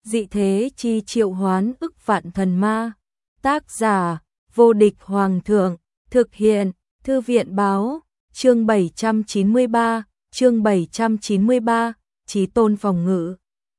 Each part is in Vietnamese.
Dị thế chi triệu hoán ức vạn thần ma. Tác giả: Vô địch hoàng thượng. Thực hiện: Thư viện báo. Chương 793, Chí tôn phòng ngự.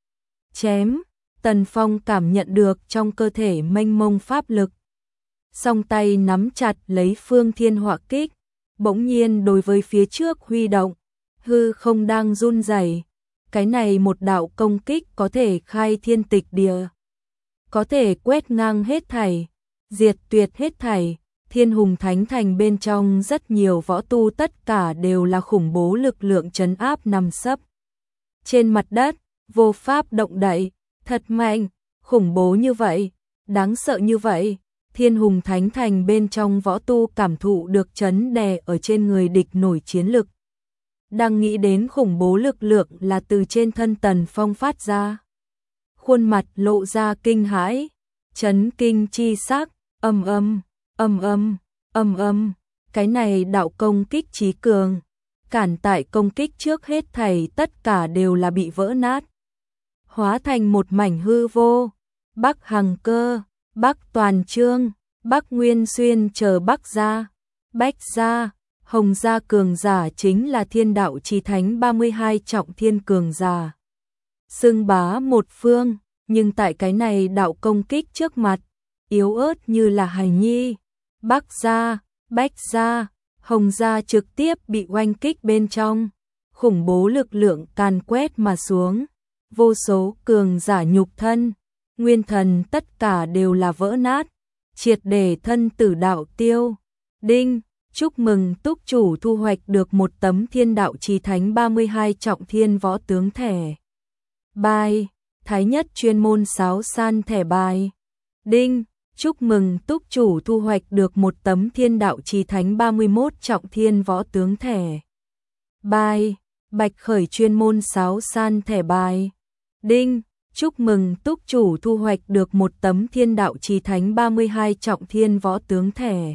Chém. Tần Phong cảm nhận được trong cơ thể mênh mông pháp lực. Song tay nắm chặt lấy Phương Thiên Họa Kích, bỗng nhiên đối với phía trước huy động, hư không đang run rẩy. Cái này một đạo công kích có thể khai thiên tịch địa, có thể quét ngang hết thảy, diệt tuyệt hết thảy. Thiên Hùng Thánh Thành bên trong rất nhiều võ tu tất cả đều là khủng bố lực lượng trấn áp nằm sấp trên mặt đất, vô pháp động đậy. Thật mạnh, khủng bố như vậy, đáng sợ như vậy. Thiên Hùng Thánh Thành bên trong võ tu cảm thụ được chấn đè ở trên người địch nổi chiến lực. Đang nghĩ đến khủng bố lực lượng là từ trên thân Tần Phong phát ra. Khuôn mặt lộ ra kinh hãi, chấn kinh chi sắc, ầm ầm, ầm ầm, ầm ầm. Cái này đạo công kích chí cường, cản tại công kích trước hết thảy tất cả đều là bị vỡ nát, hóa thành một mảnh hư vô. Bắc Hằng Cơ, Bắc Toàn Trương, Bắc Nguyên Xuyên chờ Bắc gia, Bách gia, Hồng gia cường giả chính là Thiên Đạo Chí Thánh 32 trọng thiên cường giả, xưng bá một phương, nhưng tại cái này đạo công kích trước mặt, yếu ớt như là hài nhi. Bắc gia, Bách gia, Hồng gia trực tiếp bị oanh kích bên trong, khủng bố lực lượng càn quét mà xuống, vô số cường giả nhục thân, nguyên thần tất cả đều là vỡ nát, triệt để thân tử đạo tiêu. Đinh, chúc mừng túc chủ thu hoạch được một tấm Thiên Đạo Chí Thánh 32 trọng thiên võ tướng thẻ bài, Thái Nhất chuyên môn sáo san thẻ bài. Đinh, chúc mừng túc chủ thu hoạch được một tấm Thiên Đạo Chí Thánh 31 trọng thiên võ tướng thẻ bài, Bạch Khởi chuyên môn sáo san thẻ bài. Đinh, chúc mừng túc chủ thu hoạch được một tấm Thiên Đạo Chí Thánh 32 trọng thiên võ tướng thẻ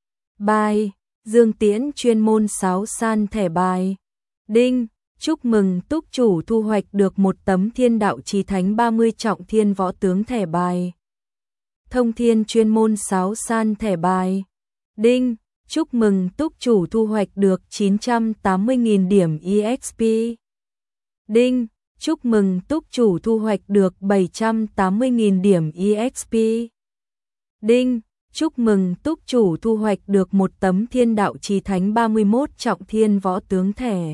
bài, Dương Tiễn chuyên môn sáo san thẻ bài. Đinh, chúc mừng túc chủ thu hoạch được một tấm Thiên Đạo Chí Thánh 30 trọng thiên võ tướng thẻ bài, Thông Thiên chuyên môn sáo san thẻ bài. Đinh, chúc mừng túc chủ thu hoạch được 980.000 điểm EXP. Đinh, chúc mừng túc chủ thu hoạch được 780.000 điểm EXP. Đinh, chúc mừng túc chủ thu hoạch được một tấm Thiên Đạo Chí Thánh 31 trọng thiên võ tướng thẻ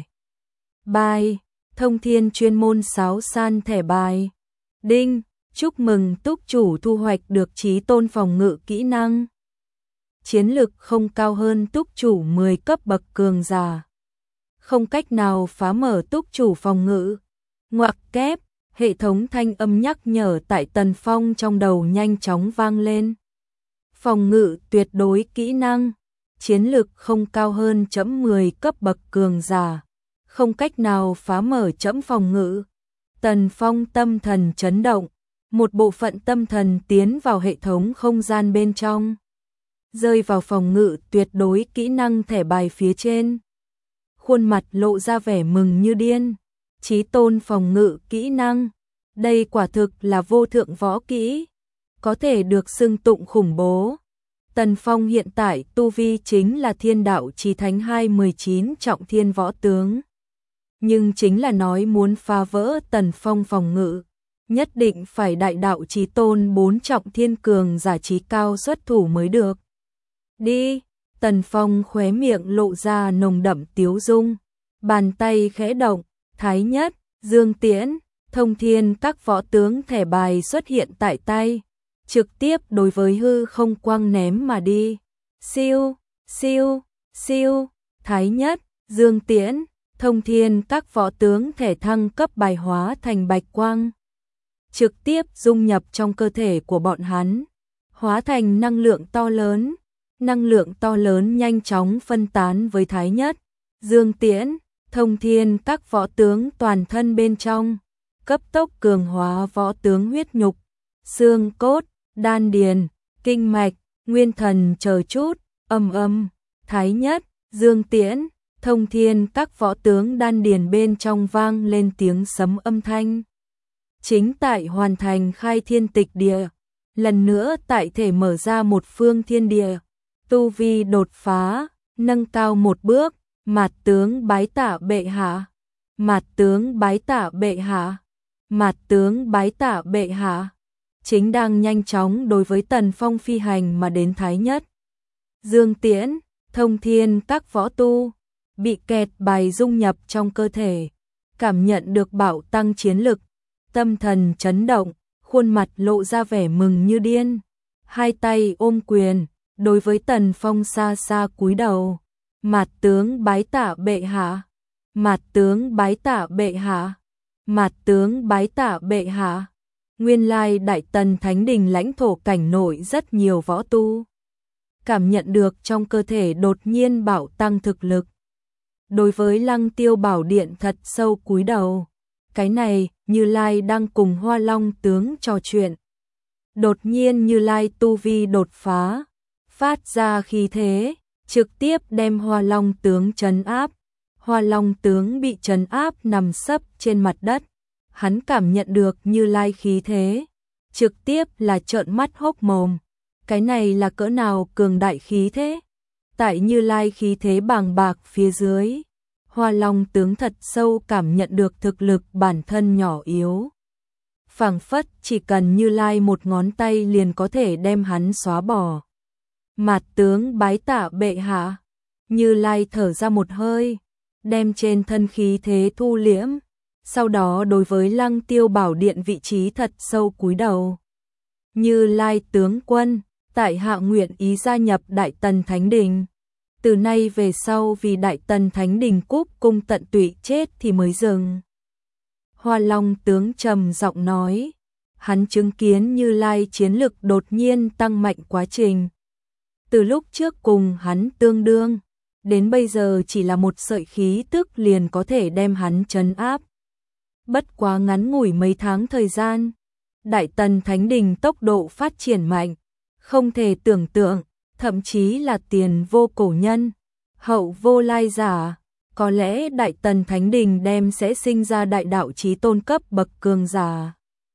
bài, Thông Thiên chuyên môn sáo san thẻ bài. Đinh, chúc mừng túc chủ thu hoạch được Chí tôn phòng ngự kỹ năng. Chiến lực không cao hơn túc chủ 10 cấp bậc cường giả, không cách nào phá mở túc chủ phòng ngự. Ngoặc kép, hệ thống thanh âm nhắc nhở tại Tần Phong trong đầu nhanh chóng vang lên. Phòng ngự tuyệt đối kỹ năng, chiến lực không cao hơn chấm 10 cấp bậc cường giả, không cách nào phá mở chấm phòng ngự. Tần Phong tâm thần chấn động, một bộ phận tâm thần tiến vào hệ thống không gian bên trong, rơi vào phòng ngự tuyệt đối kỹ năng thẻ bài phía trên. Khuôn mặt lộ ra vẻ mừng như điên. Chí tôn phòng ngự kỹ năng, đây quả thực là vô thượng võ kỹ, có thể được xưng tụng khủng bố. Tần Phong hiện tại tu vi chính là Thiên Đạo Chí Thánh 219 trọng thiên võ tướng, nhưng chính là nói muốn phá vỡ Tần Phong phòng ngự, nhất định phải đại đạo chí tôn 4 trọng thiên cường giả chí cao xuất thủ mới được. Đi, Tần Phong khóe miệng lộ ra nồng đậm tiếu dung, bàn tay khẽ động, Thái Nhất, Dương Tiễn, Thông Thiên các võ tướng thẻ bài xuất hiện tại tay, trực tiếp đối với hư không quăng ném mà đi. Siêu, siêu, siêu, Thái Nhất, Dương Tiễn, Thông Thiên các võ tướng thẻ thăng cấp bài hóa thành bạch quang, trực tiếp dung nhập trong cơ thể của bọn hắn, hóa thành năng lượng to lớn. Năng lượng to lớn nhanh chóng phân tán với Thái Nhất, Dương Tiễn, Thông Thiên các võ tướng toàn thân bên trong, cấp tốc cường hóa võ tướng huyết nhục, xương cốt, đan điền, kinh mạch, nguyên thần chờ chút. Ầm ầm, Thái Nhất, Dương Tiễn, Thông Thiên các võ tướng đan điền bên trong vang lên tiếng sấm âm thanh. chính tại hoàn thành khai thiên tịch địa, lần nữa tại thể mở ra một phương thiên địa, tu vi đột phá, nâng cao một bước, mạt tướng bái tạ bệ hạ, mạt tướng bái tạ bệ hạ, mạt tướng bái tạ bệ hạ. Chính đang nhanh chóng đối với Tần Phong phi hành mà đến Thái Nhất, Dương Tiễn, Thông Thiên các võ tu bị kẹt bài dung nhập trong cơ thể, cảm nhận được bạo tăng chiến lực, tâm thần chấn động, khuôn mặt lộ ra vẻ mừng như điên, hai tay ôm quyền, đối với Tần Phong xa xa cúi đầu, mạt tướng bái tạ bệ hạ, mạt tướng bái tạ bệ hạ, mạt tướng bái tạ bệ hạ. Nguyên lai Đại Tần Thánh Đình lãnh thổ cảnh nội rất nhiều võ tu cảm nhận được trong cơ thể đột nhiên bạo tăng thực lực. Đối với Lăng Tiêu Bảo Điện thật sâu cúi đầu. Cái này Như Lai đang cùng Hoa Long tướng trò chuyện. Đột nhiên Như Lai tu vi đột phá, phát ra khí thế, trực tiếp đem Hoa Long tướng trấn áp. Hoa Long tướng bị trấn áp nằm sấp trên mặt đất. Hắn cảm nhận được Như Lai khí thế, trực tiếp là trợn mắt hốc mồm. Cái này là cỡ nào cường đại khí thế? Tại Như Lai khí thế bàng bạc phía dưới, Hoa Long tướng thật sâu cảm nhận được thực lực bản thân nhỏ yếu. Phảng phất chỉ cần Như Lai một ngón tay liền có thể đem hắn xóa bỏ. Mạt tướng bái tạ bệ hạ, Như Lai thở ra một hơi, đem trên thân khí thế thu liễm, sau đó đối với Lăng Tiêu Bảo Điện vị trí thật sâu cúi đầu. Như Lai tướng quân, tại hạ nguyện ý gia nhập Đại Tần Thánh Đình. Từ nay về sau vì Đại Tần Thánh Đình cúp cung tận tụy chết thì mới dừng. Hoa Long tướng trầm giọng nói, hắn chứng kiến Như Lai chiến lực đột nhiên tăng mạnh quá trình. Từ lúc trước cùng hắn tương đương, đến bây giờ chỉ là một sợi khí tức liền có thể đem hắn trấn áp. Bất quá ngắn ngủi mấy tháng thời gian, Đại Tần Thánh Đình tốc độ phát triển mạnh, không thể tưởng tượng, thậm chí là tiền vô cổ nhân, hậu vô lai giả, có lẽ Đại Tần Thánh Đình đem sẽ sinh ra đại đạo chí tôn cấp bậc cường giả.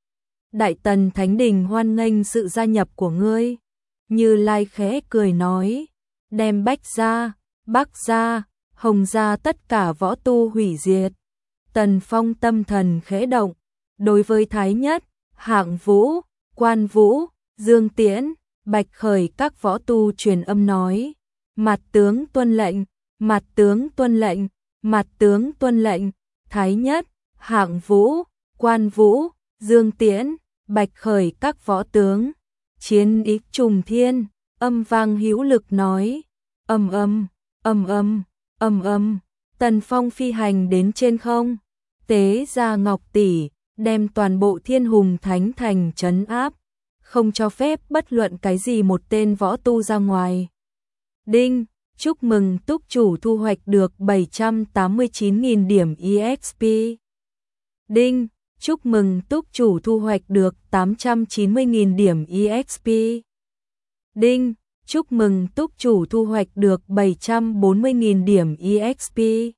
Đại Tần Thánh Đình hoan nghênh sự gia nhập của ngươi. Như Lai khẽ cười nói, đem Bách gia, Bắc gia, Hồng gia tất cả võ tu hủy diệt. Tần Phong tâm thần khẽ động, đối với Thái Nhất, Hạng Vũ, Quan Vũ, Dương Tiễn, Bạch Khởi các võ tu truyền âm nói, mặt tướng tuân lệnh, mặt tướng tuân lệnh, mặt tướng tuân lệnh. Thái Nhất, Hạng Vũ, Quan Vũ, Dương Tiễn, Bạch Khởi các võ tướng chiến ý trùng thiên, âm vang hữu lực nói, ầm ầm, ầm ầm, ầm ầm. Tần Phong phi hành đến trên không, tế ra ngọc tỷ, đem toàn bộ Thiên Hùng Thánh Thành trấn áp, không cho phép bất luận cái gì một tên võ tu ra ngoài. Đinh, chúc mừng túc chủ thu hoạch được 789.000 điểm EXP. Đinh, chúc mừng túc chủ thu hoạch được 890.000 điểm EXP. Đinh, chúc mừng túc chủ thu hoạch được 740.000 điểm EXP.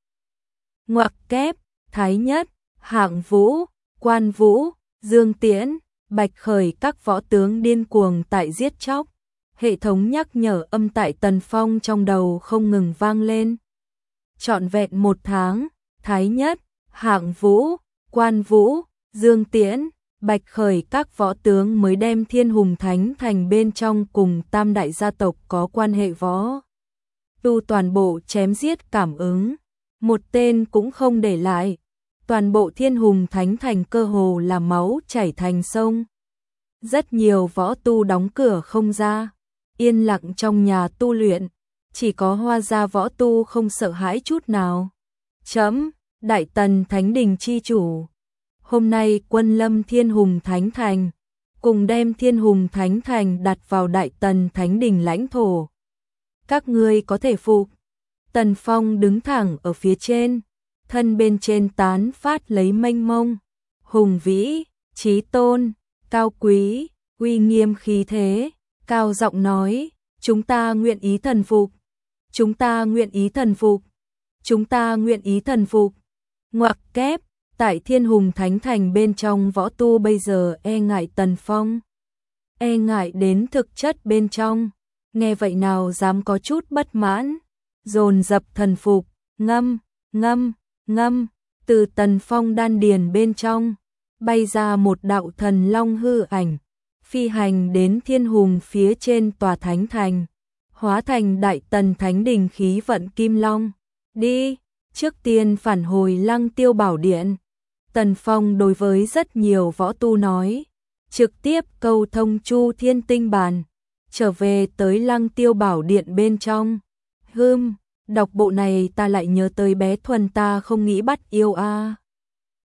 Ngoặc kép, Thái Nhất, Hạng Vũ, Quan Vũ, Dương Tiễn, Bạch Khởi các võ tướng điên cuồng tại giết chóc. Hệ thống nhắc nhở âm tại Tần Phong trong đầu không ngừng vang lên. Trọn vẹn một tháng, Thái Nhất, Hạng Vũ, Quan Vũ, Dương Tiễn, Bạch Khởi các võ tướng mới đem Thiên Hùng Thánh Thành bên trong cùng tam đại gia tộc có quan hệ võ tu toàn bộ chém giết cảm ứng, một tên cũng không để lại. Toàn bộ Thiên Hùng Thánh Thành cơ hồ là máu chảy thành sông. Rất nhiều võ tu đóng cửa không ra, yên lặng trong nhà tu luyện, chỉ có Hoa gia võ tu không sợ hãi chút nào. Chấm, Đại Tần Thánh Đình chi chủ, hôm nay quân lâm Thiên Hùng Thánh Thành, cùng đem Thiên Hùng Thánh Thành đặt vào Đại Tần Thánh Đình lãnh thổ. Các ngươi có thể phục. Tần Phong đứng thẳng ở phía trên, thân bên trên tán phát lấy mênh mông, hùng vĩ, chí tôn, cao quý, uy nghiêm khí thế, cao giọng nói, chúng ta nguyện ý thần phục, chúng ta nguyện ý thần phục, chúng ta nguyện ý thần phục. Ngoặc kép, Tại Thiên Hùng Thánh Thành bên trong võ tu bây giờ e ngại Tần Phong. E ngại đến thực chất bên trong. Nghe vậy nào dám có chút bất mãn. Dồn dập thần phục, ngâm, ngâm, ngâm. Từ Tần Phong đan điền bên trong, bay ra một đạo thần long hư ảnh. Phi hành đến Thiên Hùng phía trên tòa Thánh Thành. Hóa thành Đại Tần Thánh Đình khí vận Kim Long. Đi, trước tiên phản hồi Lăng Tiêu Bảo Điện. Tần Phong đối với rất nhiều võ tu nói. Trực tiếp cầu thông Chu Thiên Tinh Bàn. Trở về tới Lăng Tiêu Bảo Điện bên trong. Đọc bộ này ta lại nhớ tới bé Thuần ta không nghĩ bắt yêu a.